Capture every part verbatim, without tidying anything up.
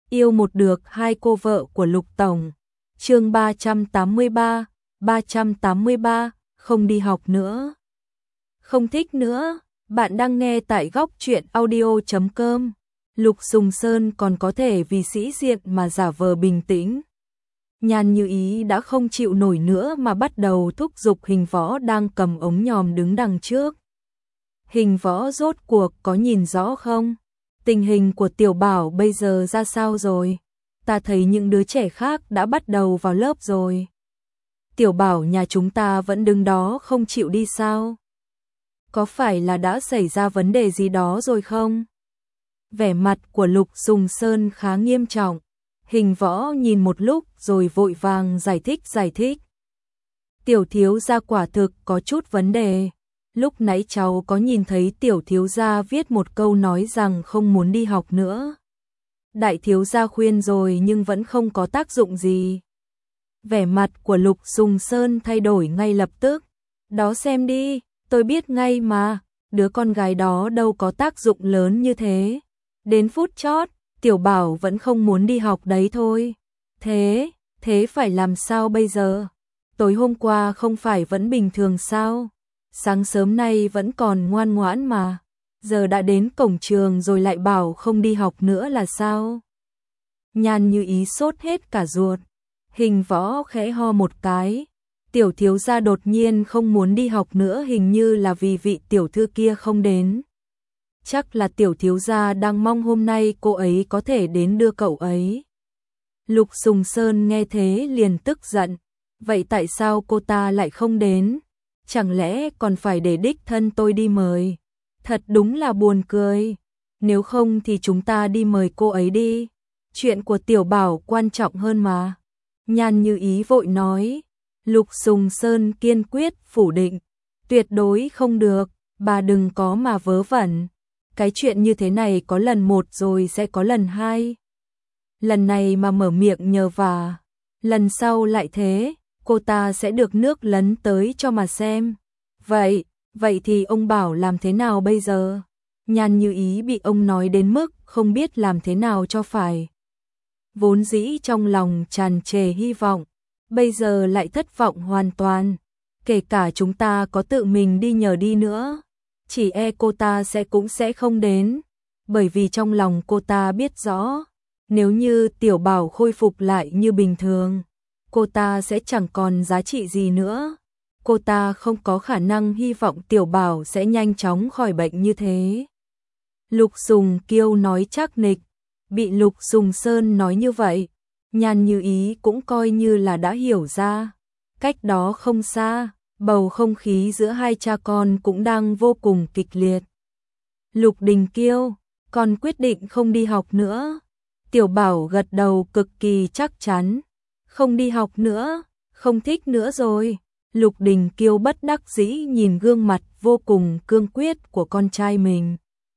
Yêu một được hai cô vợ của Lục Tổng. Chương ba trăm tám mươi ba, ba trăm tám mươi ba, không đi học nữa. Không thích nữa. Bạn đang nghe tại góc truyện audio chấm com. Lục Sùng Sơn còn có thể vì sĩ diện mà giả vờ bình tĩnh. Nhan Như Ý đã không chịu nổi nữa mà bắt đầu thúc giục Hình Võ đang cầm ống nhòm đứng đằng trước. Hình Võ rốt cuộc có nhìn rõ không? Tình hình của Tiểu Bảo bây giờ ra sao rồi? Ta thấy những đứa trẻ khác đã bắt đầu vào lớp rồi. Tiểu Bảo nhà chúng ta vẫn đứng đó không chịu đi sao? Có phải là đã xảy ra vấn đề gì đó rồi không? Vẻ mặt của Lục Sùng Sơn khá nghiêm trọng. Hình Võ nhìn một lúc rồi vội vàng giải thích giải thích. Tiểu thiếu gia quả thực có chút vấn đề. Lúc nãy cháu có nhìn thấy tiểu thiếu gia viết một câu nói rằng không muốn đi học nữa. Đại thiếu gia khuyên rồi nhưng vẫn không có tác dụng gì. Vẻ mặt của Lục Sùng Sơn thay đổi ngay lập tức. Đó xem đi, tôi biết ngay mà, đứa con gái đó đâu có tác dụng lớn như thế. Đến phút chót, Tiểu Bảo vẫn không muốn đi học đấy thôi. Thế, thế phải làm sao bây giờ? Tối hôm qua không phải vẫn bình thường sao? Sáng sớm nay vẫn còn ngoan ngoãn mà. Giờ đã đến cổng trường rồi lại bảo không đi học nữa là sao? Nhan Như Ý sốt hết cả ruột. Hình Võ khẽ ho một cái. Tiểu thiếu gia đột nhiên không muốn đi học nữa hình như là vì vị tiểu thư kia không đến. Chắc là tiểu thiếu gia đang mong hôm nay cô ấy có thể đến đưa cậu ấy. Lục Sùng Sơn nghe thế liền tức giận. Vậy tại sao cô ta lại không đến? Chẳng lẽ còn phải để đích thân tôi đi mời? Thật đúng là buồn cười. Nếu không thì chúng ta đi mời cô ấy đi. Chuyện của Tiểu Bảo quan trọng hơn mà. Nhan Như Ý vội nói. Lục Sùng Sơn kiên quyết phủ định. Tuyệt đối không được, bà đừng có mà vớ vẩn. Cái chuyện như thế này có lần một rồi sẽ có lần hai. Lần này mà mở miệng nhờ vả, lần sau lại thế, cô ta sẽ được nước lấn tới cho mà xem. Vậy, vậy thì ông bảo làm thế nào bây giờ? Nhan Như Ý bị ông nói đến mức không biết làm thế nào cho phải. Vốn dĩ trong lòng tràn trề hy vọng, bây giờ lại thất vọng hoàn toàn. Kể cả chúng ta có tự mình đi nhờ đi nữa, chỉ e cô ta sẽ cũng sẽ không đến. Bởi vì trong lòng cô ta biết rõ, nếu như Tiểu Bảo khôi phục lại như bình thường, cô ta sẽ chẳng còn giá trị gì nữa. Cô ta không có khả năng hy vọng Tiểu Bảo sẽ nhanh chóng khỏi bệnh như thế. Lục Sùng Kiêu nói chắc nịch. Bị Lục Sùng Sơn nói như vậy, Nhan Như Ý cũng coi như là đã hiểu ra. Cách đó không xa, bầu không khí giữa hai cha con cũng đang vô cùng kịch liệt. Lục Đình Kiêu, con quyết định không đi học nữa. Tiểu Bảo gật đầu cực kỳ chắc chắn. Không đi học nữa, không thích nữa rồi. Lục Đình Kiêu bất đắc dĩ nhìn gương mặt vô cùng cương quyết của con trai mình.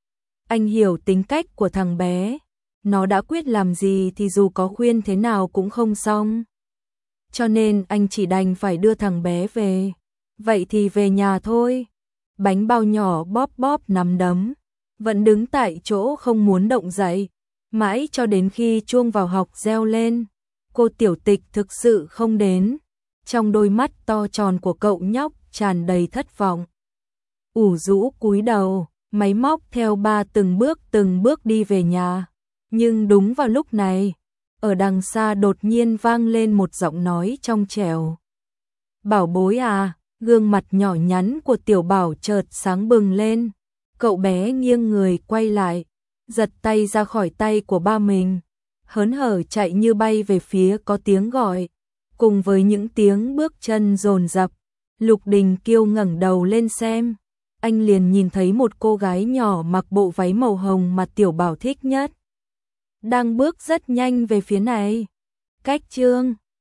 Anh hiểu tính cách của thằng bé. Nó đã quyết làm gì thì dù có khuyên thế nào cũng không xong. Cho nên anh chỉ đành phải đưa thằng bé về. Vậy thì về nhà thôi. Bánh bao nhỏ bóp bóp nắm đấm. Vẫn đứng tại chỗ không muốn động dậy. Mãi cho đến khi chuông vào học reo lên. Cô Tiểu Tịch thực sự không đến. Trong đôi mắt to tròn của cậu nhóc tràn đầy thất vọng. Ủ rũ cúi đầu, máy móc theo ba từng bước từng bước đi về nhà. Nhưng đúng vào lúc này, ở đằng xa đột nhiên vang lên một giọng nói trong trẻo. Bảo bối à, gương mặt nhỏ nhắn của Tiểu Bảo chợt sáng bừng lên. Cậu bé nghiêng người quay lại, giật tay ra khỏi tay của ba mình. Hớn hở chạy như bay về phía có tiếng gọi. Cùng với những tiếng bước chân dồn dập, Lục Đình Kiêu ngẩng đầu lên xem. Anh liền nhìn thấy một cô gái nhỏ mặc bộ váy màu hồng mà Tiểu Bảo thích nhất. Đang bước rất nhanh về phía này. Cách chương